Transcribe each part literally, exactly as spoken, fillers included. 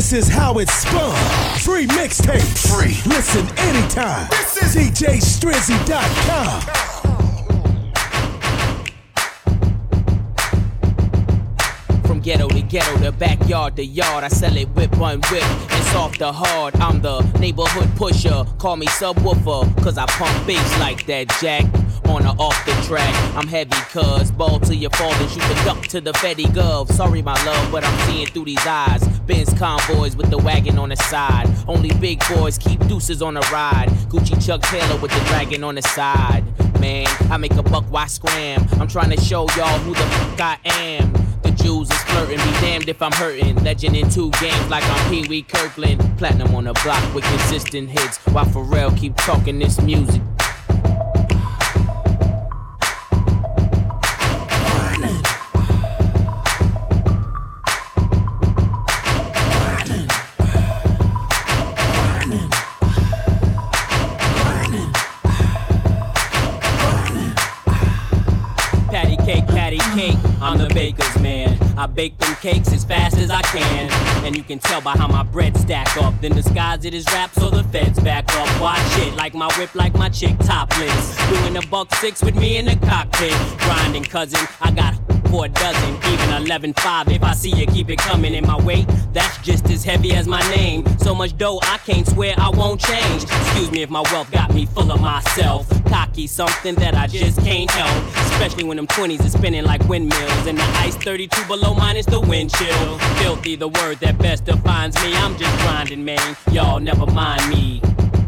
This is how it's spun. Free mixtapes. Free. Listen anytime. This is D J Strizzy dot com. From ghetto to ghetto, the backyard to yard, I sell it whip on whip and soft to hard. I'm the neighborhood pusher, call me subwoofer, cause I pump bass like that, Jack. On or off the track, I'm heavy cuz ball till you fall and shoot the duck to the Fetty Gov. Sorry my love, but I'm seeing through these eyes. Benz convoys with the wagon on the side. Only big boys keep deuces on the ride. Gucci Chuck Taylor with the dragon on the side. Man, I make a buck, why scram? I'm trying to show y'all who the fuck I am. The Jews is flirting, be damned if I'm hurting. Legend in two games like I'm Pee Wee Kirkland. Platinum on the block with consistent hits, while Pharrell keep talking this music. I'm the baker's man. I bake them cakes as fast as I can. And you can tell by how my bread stack up. Then disguise it as rap so the feds back up. Watch it like my whip, like my chick topless. Doing a buck six with me in the cockpit. Grinding cousin, I got for a dozen, even eleven five. If I see you, keep it coming. In my weight, that's just as heavy as my name. So much dough, I can't swear I won't change. Excuse me if my wealth got me full of myself. Cocky, something that I just can't help. Especially when them twenties are spinning like windmills. And the ice thirty-two below minus the wind chill. Filthy, the word that best defines me. I'm just grinding, man. Y'all never mind me.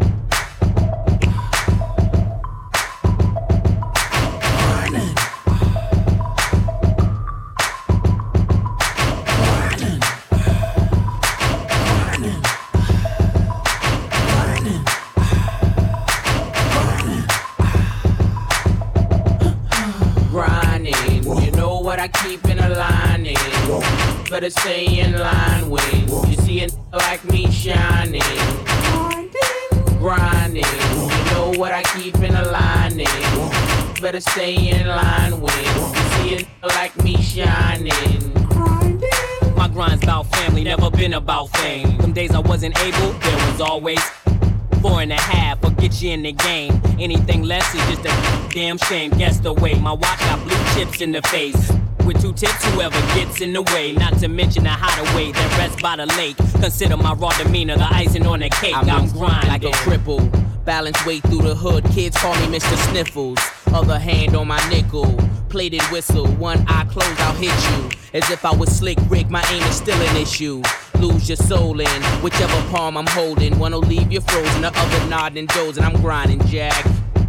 I keep in a lining, better stay in line when you see a like me shining, grinding. You know what I keep in a lining, better stay in line when you see a like me shining. My grind's about family, never been about fame. Them days I wasn't able, there was always four and a half, or get you in the game. Anything less is just a damn shame. Guess the way my watch got blue chips in the face. With two tips, whoever gets in the way. Not to mention the hideaway that rests by the lake. Consider my raw demeanor the icing on the cake. I'm, I'm grinding like a cripple. Balance way through the hood. Kids call me Mister Sniffles. Other hand on my nickel. Plated whistle. One eye closed, I'll hit you. As if I was Slick Rick, my aim is still an issue. Lose your soul in whichever palm I'm holding. One'll leave you frozen, the other nodding dozing. I'm grinding, Jack.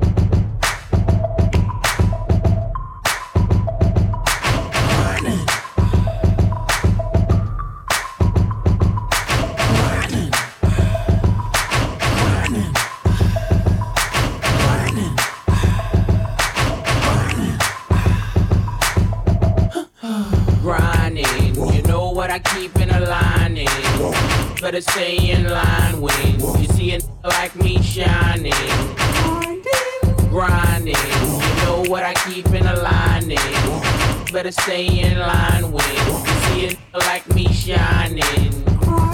I keep in a lining, better stay in line when you see a like me shining, grinding. You know what I keep in a lining, better stay in line when you see a like me shining.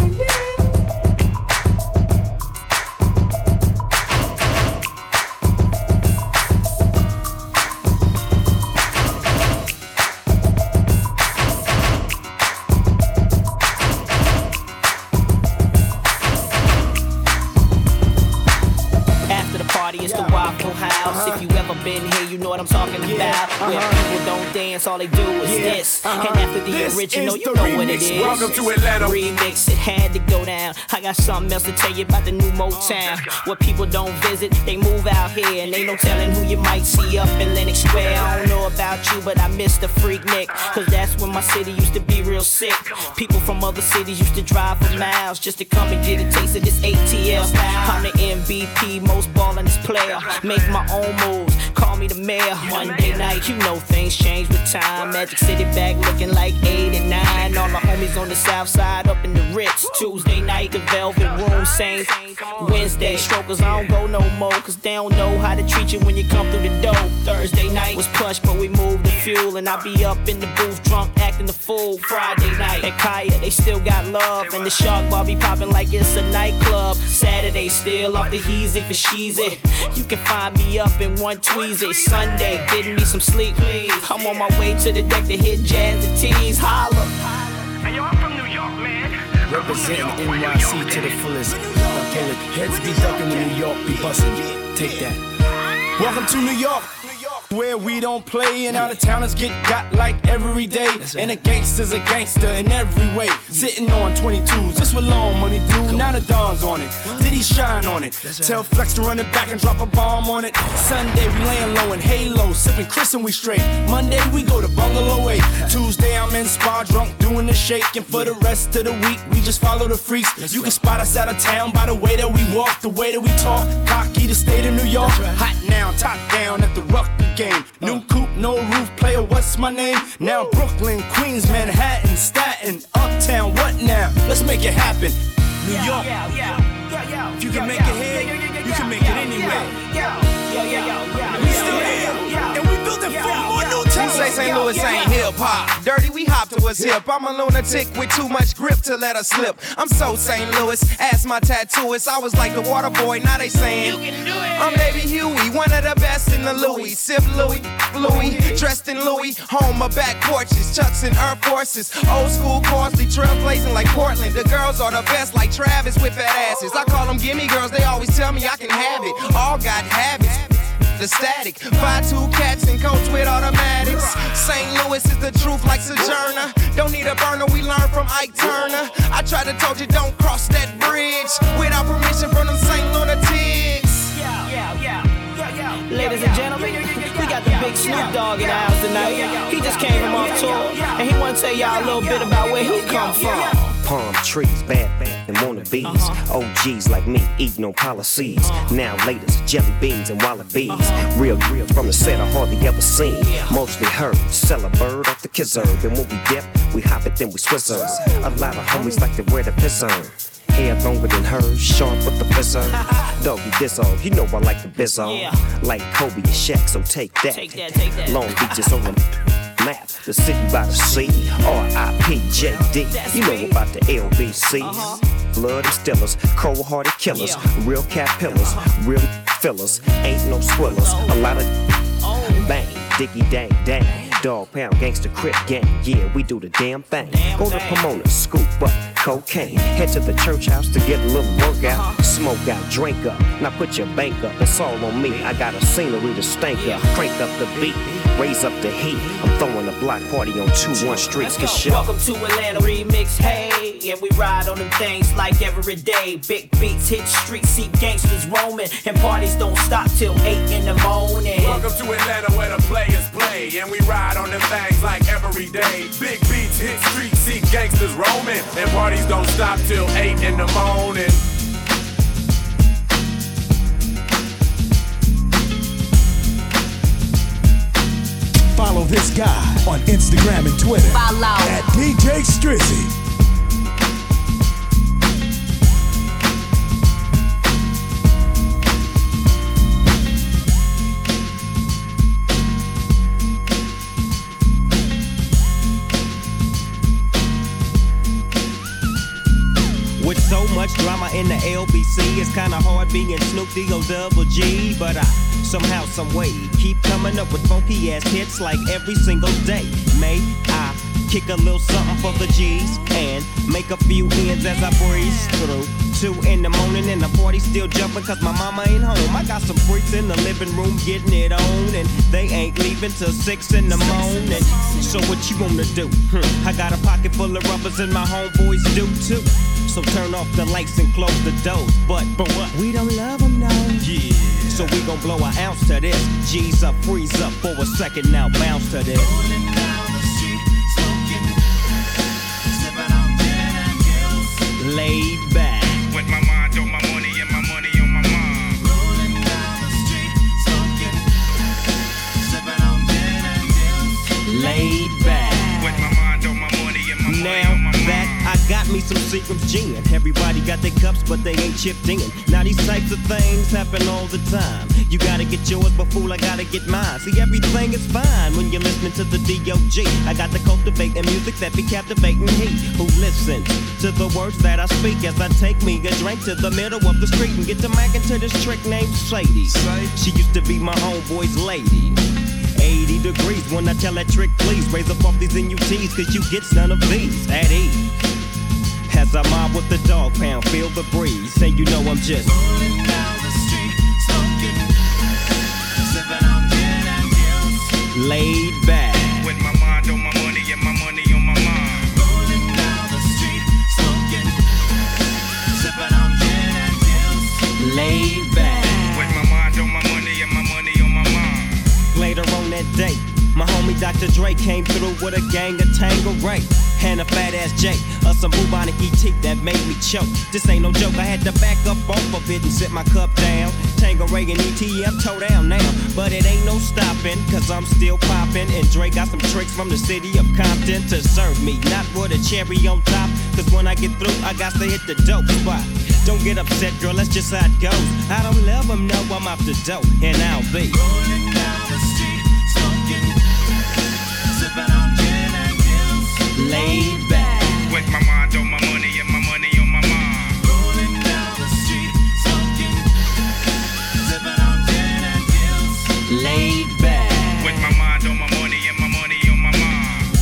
It's the Waffle House. Uh-huh. If you ever been here, you know what I'm talking about. Yeah. Where uh-huh. people don't dance, all they do is yeah. this. Uh-huh. And after the this original, you know remix. What it is. Welcome to Atlanta. Remix, it had to go down. I got something else to tell you about the new Motown. Where people don't visit, they move out here. And ain't no telling who you might see up in Lenox Square. I don't know about you, but I miss the Freaknik. Cause that's when my city used to be real sick. People from other cities used to drive for miles just to come and get a taste of this A T L style. I'm the M V P, most ballin' player. Make my own moves, call me the mayor. Monday night, you know things change with time. Magic City back looking like eight and nine. All my homies on the south side up in the Ritz. Tuesday night, the Velvet Room, same. Wednesday, strokers, I don't go no more. Cause they don't know how to treat you when you come through the door. Thursday night was plush, but we moved to fuel, and I be up in the booth drunk acting the fool. Friday night at Kaya, they still got love, and the Shark Bar be popping like it's a nightclub. Saturday still off the Heezy for Sheezy. You can find me up in one Tweezy. Sunday getting me some sleep. I'm on my way to the deck to hit jazz and tease. Holla. Hey yo, I'm from New York, man. Representing N Y C to the fullest. Okay, heads be ducking in New York, be busting. Take that. Welcome to New York, where we don't play and out of towners get got like every day. And a gangster's a gangster in every way. Sitting on twenty-twos, just what long money do. Now the dawn's on it, did he shine on it? Tell Flex to run it back and drop a bomb on it. Sunday we laying low in Halo, sipping Chris and we straight. Monday we go to Bungalow eight. Tuesday I'm in Spa drunk doing the shake. And for the rest of the week we just follow the freaks. You can spot us out of town by the way that we walk, the way that we talk. Cocky, the state of New York, hot now, top down at the Rucker game. New coupe, no roof, player, what's my name? Now Brooklyn, Queens, Manhattan, Staten, Uptown, what now? Let's make it happen. New York, if you can make it here, you can make it anywhere. We still here, and we built it for more new You say Saint Louis ain't hip-hop. Dirty, we hop to what's hip. I'm a lunatic with too much grip to let us slip. I'm so Saint Louis, ask my tattooist. I was like the water boy, now they saying you can do it. I'm Baby Huey, one of the best in the Louis. Sip Louis, Louis, dressed in Louis. Home or back porches, Chucks and Air Forces. Old school costly, trailblazing like Portland. The girls are the best like Travis with fat asses. I call them gimme girls, they always tell me I can have it. All got habits. The static, five two cats and coats with automatics. Saint Louis is the truth like Sojourner. Don't need a burner, we learn from Ike Turner. I tried to told you don't cross that bridge without permission from them Saint Lunatics. Ladies and gentlemen, we got the big Snoop Dogg in the house tonight. He just came from off tour, and he wanna tell y'all a little bit about where he come from. Palm trees, bad, bad, and wannabes. O Gs like me, eating on policies. Now latest, jelly beans and wallabies. Real, real from the set I hardly ever seen. Mostly heard, sell a bird off the kizzer. Then when we dip, we hop it, then we swizzer. A lot of homies like to wear the pisser. Hair longer than hers, sharp with the bizzer. Doggy Dizzo, you know I like the bizzo. Like Kobe and Shaq, so take that. Take that, take that. Long Beach is on the map, the city by the sea. R I P J D, you know about the L B Cs. Uh-huh. Blood and stillers, cold-hearted killers, yeah. Real cat pillars, real fillers, ain't no swillers. A lot of oh. Bang, diggy dang dang, dog pound gangster crip gang. Yeah, we do the damn thing. Damn Go to Pomona, scoop up cocaine. Head to the church house to get a little workout. Uh-huh. Smoke out, drink up, now put your bank up. It's all on me. I got a scenery to stank yeah. up, crank up the beat. Raise up the heat. I'm throwing a block party on two one streets. Cause shit. Welcome to Atlanta Remix, hey. And we ride on them things like every day. Big beats hit streets, see gangsters roaming. And parties don't stop till eight in the morning. Welcome to Atlanta where the players play. And we ride on them things like every day. Big beats hit streets, see gangsters roaming. And parties don't stop till eight in the morning. Follow this guy on Instagram and Twitter Follow. at D J Strizzy. With so much drama in the L B C, it's kinda hard being Snoop D-O double G. But I somehow, someway keep coming up with funky ass hits like every single day. May I kick a little something for the G's and make a few ends as I breeze through. Two in the morning and the party still jumping cause my mama ain't home. I got some freaks in the living room getting it on and they ain't leaving till six in the morning. So what you wanna do? Hmm. I got a pocket full of rubbers and my homeboys do too. So turn off the lights and close the doors. But, but what? We don't love them now. Yeah. So we gon' blow an ounce to this. G's up, freeze up for a second now, bounce to this. Rolling down the street, smoking, sipping on gin and gills. Laid back. With my mind on my money and my money on my mind. Rolling down the street, smoking, sipping on gin and gills. Laid back. With my mind on my money and my money now on my mind. Now that I got got me some Seagram's gin. Everybody got their cups, but they ain't chipped in. Now these types of things happen all the time. You gotta get yours, but fool, I gotta get mine. See, everything is fine when you're listening to the D O G. I got to cultivate the music that be captivating he who listens to the words that I speak as I take me a drink to the middle of the street and get to mackin' to this trick named Sadie. She used to be my homeboy's lady. eighty degrees when I tell that trick, please raise up off these N U Ts, cause you get none of these at ease. As I mob with the dog pound, feel the breeze, and you know I'm just rolling down the street, smoking, sipping on gin and juice, laid back, with my mind on my money and my money on my mind. Rolling down the street, smoking, sipping on gin and juice, laid back, with my mind on my money and my money on my mind. Later on that day, my homie Doctor Dre came through with a gang of Tangeray and a fat ass J of some bubonic E T that made me choke. This ain't no joke, I had to back up off of it and sit my cup down. Tangeray and E T, I'm toe down now, but it ain't no stopping, cause I'm still popping. And Dre got some tricks from the city of Compton to serve me, not with a cherry on top, cause when I get through, I got to hit the dope spot. Don't get upset, girl, that's just how it goes. I don't let them know I'm off the dope, and I'll be rolling down the street, smoking, sipping on gin and juice, laid back, with my mind on my money and my money on my mind. Rolling down the street, smoking, sipping on gin and juice, laid back, with my mind on my money and my money on my mind.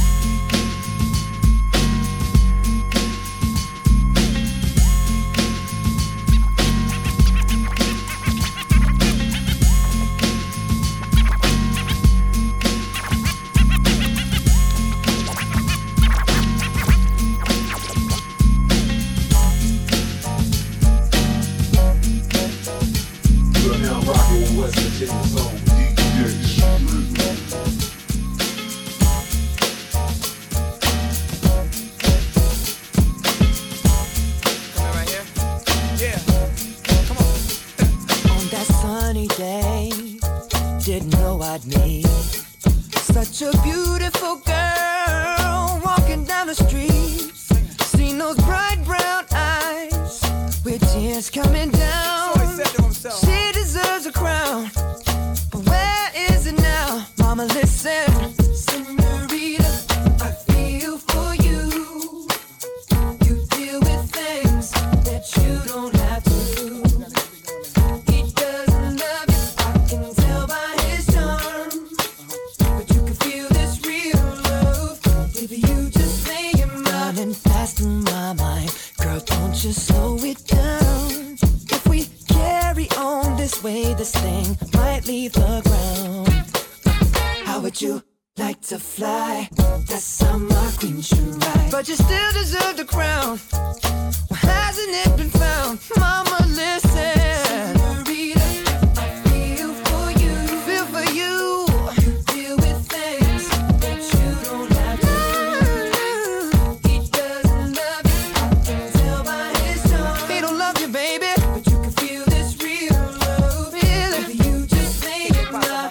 Such a beautiful girl walking down the street. Seen those bright brown eyes with tears coming down. She deserves a crown, but where is it now? Mama, listen, senorita, I feel for you. You deal with things that you don't have to. He doesn't love you, I can tell by his charm. But you can feel this real love if you just lay your mind. Running fast in my mind, girl, don't you slow it down. If we carry on this way, this thing might leave the ground. How would you like to fly? That's how my queen should ride. But you still deserve the crown. Why hasn't it been found? Mama, listen. Senorita, I feel for you. Feel for you. You deal with things that you don't have to. He doesn't love you, I can tell by his tone. He don't love you, baby, but you can feel this real love. Feel it. If you just lay it down.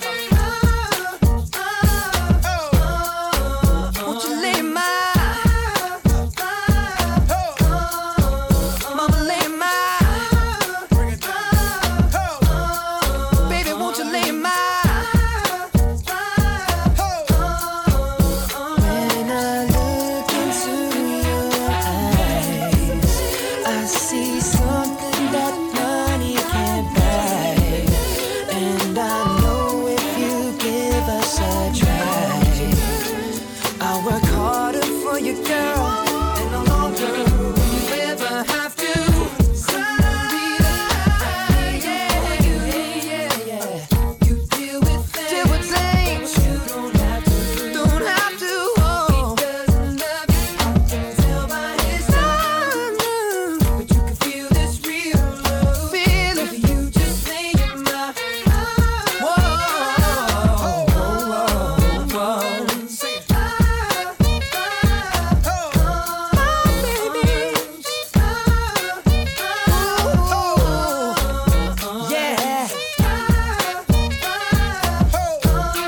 Won't you lay my Mama, lay my baby, won't you lay my when I look into your eyes, I see something that money can't buy. And I know if you give us a try, I'll work harder for you, girl, and no longer will you ever have to. Senorita, yeah, yeah, yeah. You deal with things, deal with things you don't have to, don't have to. Oh. He doesn't love you, I can tell by his eyes. But you can feel this real love. Feel it. If you just lay your mind. Whoa, whoa, whoa, whoa. Sing it.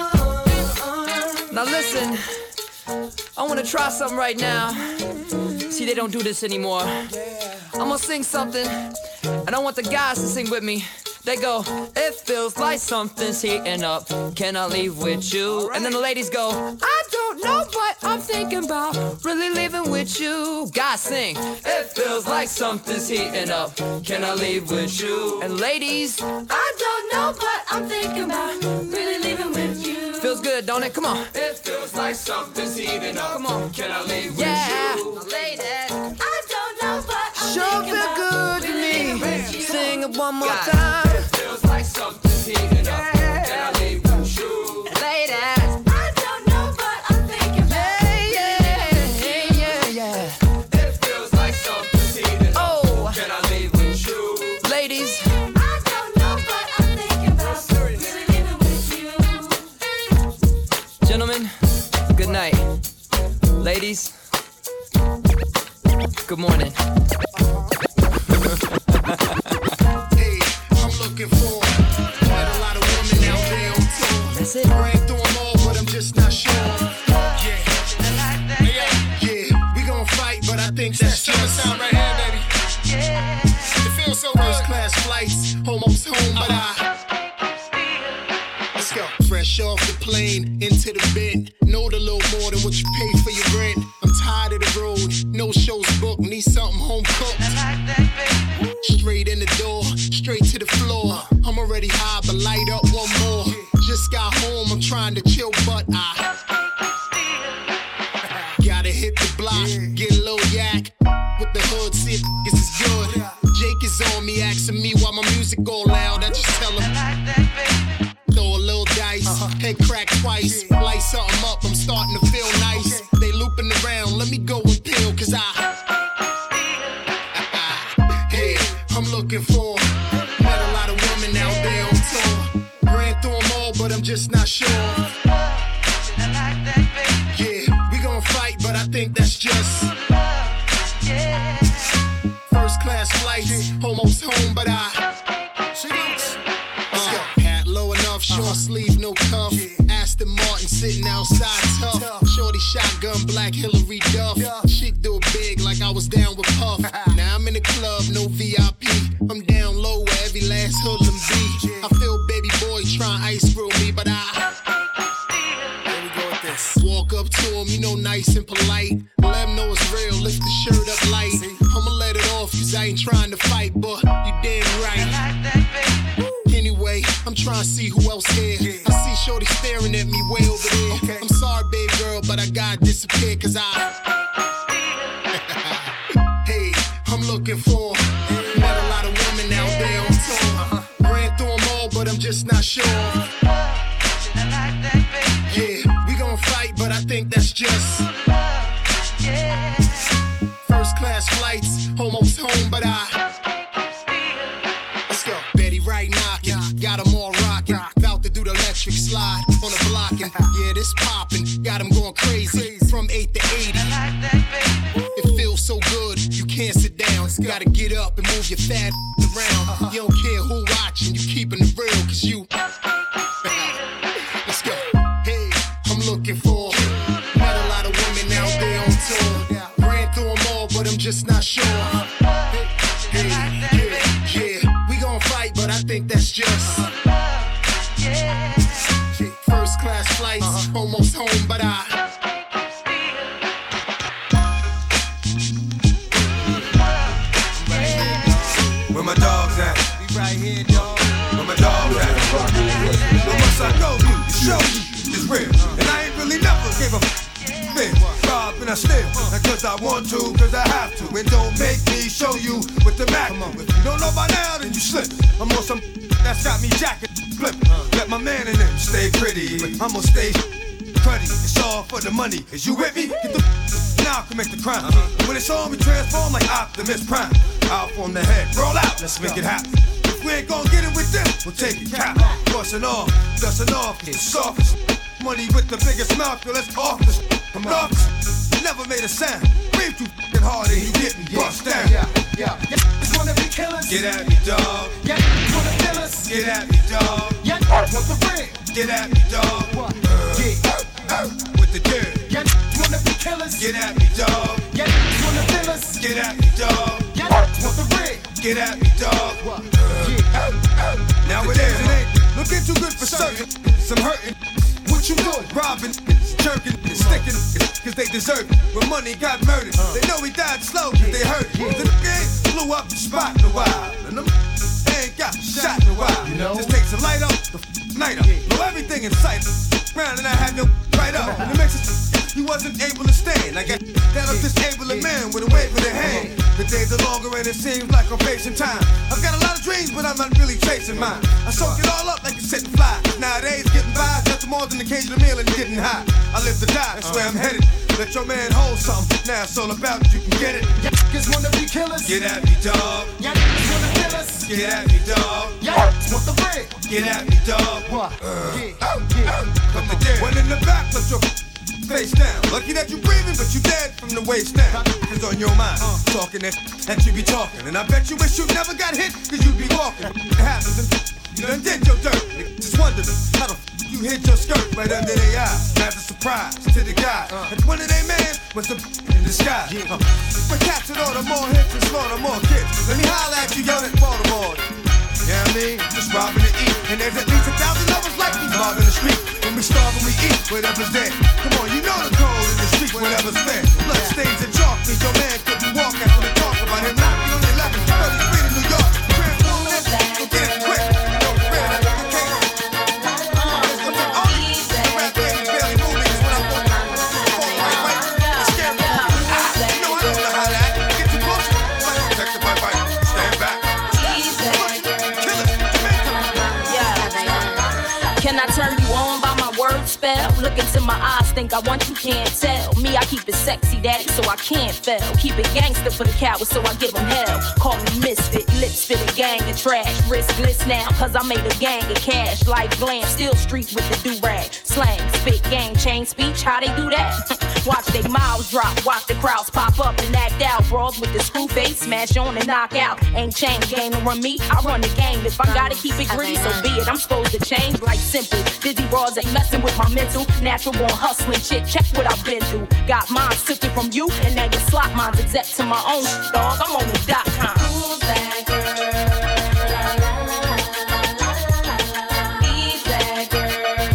Now listen, I wanna try something right now. See, they don't do this anymore. I'm gonna sing something, and I want the guys to sing with me. They go, it feels like something's heating up. Can I leave with you? And then the ladies go, I don't know, but I'm thinking about really leaving with you. Guys sing, it feels like something's heating up. Can I leave with you? And ladies, I don't know, but I'm thinking about really leaving with you. Feels good, don't it? Come on. It feels like something's heating up. Come on. Can I leave yeah. with you? Ladies, I don't know, but I'm sure thinking feel good to me. Sing it one more God. time. Feels like something's heating up. Can I leave with you? Ladies, I don't know, but I'm thinking about yeah, yeah, yeah, yeah. It feels like something's heating up. Oh, can I leave with you? Ladies, I don't know, but I'm thinking about really living with you. Gentlemen, good night. Ladies, good morning. Looking for quite a lot of women out there on tour. That's it. Ran through them all, but I'm just not sure. Yeah, yeah, yeah. We gon' fight, but I think that's just sound right here, baby. Yeah, it feels so good. First class flights, almost home, but I. Let's go. Fresh off the plane, into the bed. Know a little more than what you pay for your rent. I'm tired of the road, no shows booked. Need something home cooked. Straight in the door, straight to the floor. I'm already high, but light up one more. Just got home, I'm trying to chill, but I gotta hit the block, get a little yak with the hood, see if this is good. Jake is on me, asking me why my music go loud. I just tell him, throw a little dice, head crack twice, light something up, I'm starting to feel nice. They looping around, let me go and peel, cause I I'm looking for. Met a lot of women out there on tour. Ran through them all, but I'm just not sure. Yeah, we gon' fight, but I think that's just first class flights, almost home, but I uh, hat low enough, short sleeve, no cuff. Aston Martin sitting outside tough. Shorty shotgun, black Hillary Duff. Chick do it big like I was down with Puff. Now I'm in the club, no V I P. I'm down low where every last hoodlum be. I feel baby boy trying ice grill me, but I here we go with this. Walk up to him, you know, nice and polite. Let him know it's real, lift the shirt up light. I'ma let it off, cause I ain't trying to fight, but you damn right. Anyway, I'm trying to see who else here. I see shorty staring at me way over there. I'm sorry, baby girl, but I gotta disappear, cause I hey, I'm looking for. Met a lot of women out there on tour. Ran through them all, but I'm just not sure. Yeah, we gon' fight, but I think that's just first class flights, almost home, but I let's go. Betty right knocking, got them all rocking. About to do the electric slide on the blocking. Yeah, this popping, got them going crazy. From eight to eighty. It feels so good, you can't sit down. Gotta get up and move your fat around. You don't care who watching, you keeping it real, cause you let's go. Hey, I'm looking for. Met a lot of women out there on tour. Ran through them all, but I'm just not sure. Hey, yeah, yeah, we gon' fight, but I think that's just first class flights, almost home, but I where my dogs at? We right here, dog. Where my dogs at? Where must I go to? The show is real, and I ain't really never gave a f***. Rob and I steal, not cause I want to, cause I have to. And don't make me show you with the Mac. If you don't know by now, then you slip. I'm on some that's got me jacket flip. Let my man in them stay pretty, but I'm gonna stay cruddy. It's all for the money. Is you with me? Get the now commit the crime. When it's on, we transform like Optimus Prime. Out from the head, roll out, let's make it happen. If we ain't gonna get it with them, we'll take it cap. Bustin' off, dustin' off, it's soft. Money with the biggest mouth, yo, let's off this. Come on, never made a sound. Breathe too f***ing hard and you getting bust down. Yeah, yeah, yeah. Just wanna be killers. Get at me, dog. Yeah, wanna kill us. Get at me, dog. Yeah, want the ring. Get at me, dog. What? Uh, yeah, uh, with the dirt. Yeah, wanna be killers. Get at me, dog. Yeah, wanna kill us. Get at me, dog. Uh, now it is, it ain't looking too good for certain. Some hurting. What you doing? Robbing, jerking, sticking, cause they deserve it. When money got murdered, they know he died slow cause they hurt it. The game blew up the spot in a while, and them ain't got shot in a while. You know? Just takes a light up, the night up. Know everything in sight. Round and I had no right up. And it makes it he wasn't able to stand. I got that up disabled a man with a wave in their hand. The days are longer and it seems like I'm facing time. I've got a lot of dreams, but I'm not really chasing mine. I soak it all up like a sitting fly. Nowadays, getting by is nothing more than occasional meal and getting high. I live to die, that's where I'm headed. Let your man hold something. Now it's all about you can get it. Y'all niggas wanna be killers. Get at me, dog. Y'all niggas wanna kill us. Get at me, dog. Y'all want the bread. Get at me, dog. What? Uh, yeah, oh, yeah. Oh, but the dead one in the back, let your face down. Lucky that you breathing, but you dead from the waist down. It's on your mind, uh, talking that, that you be talking. And I bet you wish you never got hit, cause you be walking. It happens and you done did your dirt. Just wondering how the f you hit your skirt right under their eye. As a surprise to the guy. Uh, and one of they man was a in the sky. Uh, but captured all the more hits and slaughter more kids. Let me holler at you, young at Baltimore. Yeah, I mean, just robbing to eat. And there's at least a thousand others like me robbing the street. When we starve and we eat, whatever's there. Come on, you know the code in the street, whatever's fair. Blood stains and chalk means your man couldn't walk after the talk about him knocking on the eleven thirty-three in New York. Transform this, go get it quick. Don't fear that you can't. The rap game is barely moving, is when I'm walking. Fall right, right, it's scary. Ah, you know I don't know how to act. Get too close, protect the bite, bite. Stand back. Can I turn you on by my word spell? Look into my eyes, think I want you, can't tell. Me, I keep it sexy, daddy, so I can't fail. Keep it gangster for the cowards, so I give them hell. Call me misfit, lips fit a gang of trash. Riskless now, cause I made a gang of cash. Like glam, still street with the do-rag. Slang, spit, gang, chain speech, how they do that? Watch they mouths drop, watch the crowds pop up and act out. Brawls with the screw face, smash on and knock out. Ain't chain game to run me, I run the game. If I gotta keep it gritty, so be it. I'm supposed to change like simple. Dizzy bras ain't messing with my mental. Natural born hustling chick, check what I've been through. Got mine, took it from you, and now you slot mine's exact to my own dog. I'm on the dot com. Who's that girl? He's that girl.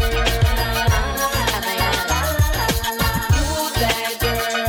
Who's that girl?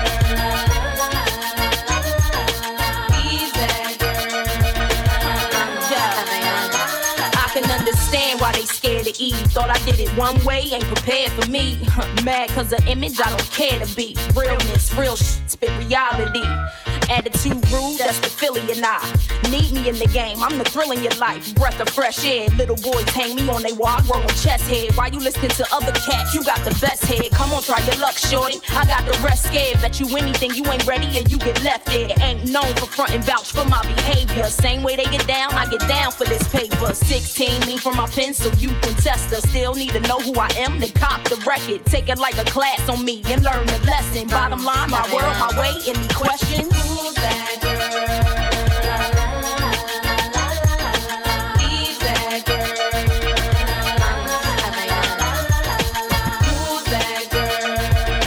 He's that girl. Yeah. I can understand why they scared to eat. Thought I did it one way, ain't prepared for me. Mad cause of image I don't care to be. Realness, real shit, spit reality. Attitude rude, that's the Philly and I. Need me in the game, I'm the thrill in your life. Breath of fresh air, little boys hang me on they wall, growing chest head. Why you listening to other cats? You got the best head. Come on, try your luck, shorty. I got the rest scared. Bet you anything, you ain't ready and you get left there. Ain't known for front and vouch for my behavior. Same way they get down, I get down for this paper. sixteen, me from my pen so you can test her. Still need to know who I am, then cop the record. Take it like a class on me and learn the lesson. Bottom line, my world, my way, any questions? Who's that girl? He's that girl. Who's that girl?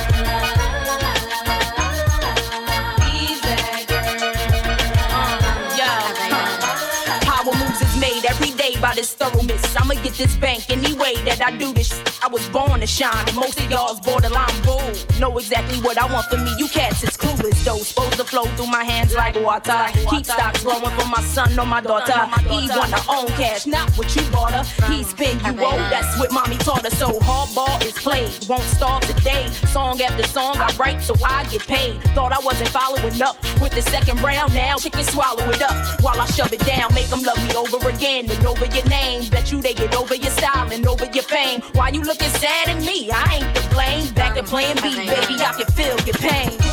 He's that girl. Uh, yeah. Power moves is made every day by this thoroughness. I'ma get this bank any way that I do this. I was born to shine, and most of y'all's borderline bull. Know exactly what I want for me. You cats is clueless though. Supposed to flow through my hands like water. Keep stocks growing for my son or my daughter. He wanna own cash, not what you bought her. He spin you owe. That's what mommy taught her. So hardball is played. Won't start today. Song after song I write so I get paid. Thought I wasn't following up with the second round. Now kick and swallow it up while I shove it down. Make them love me over again and over your name. Bet you they get over your style and over your fame. Why you looking sad at me? I ain't to blame. Back to playing B, baby, I can feel your pain.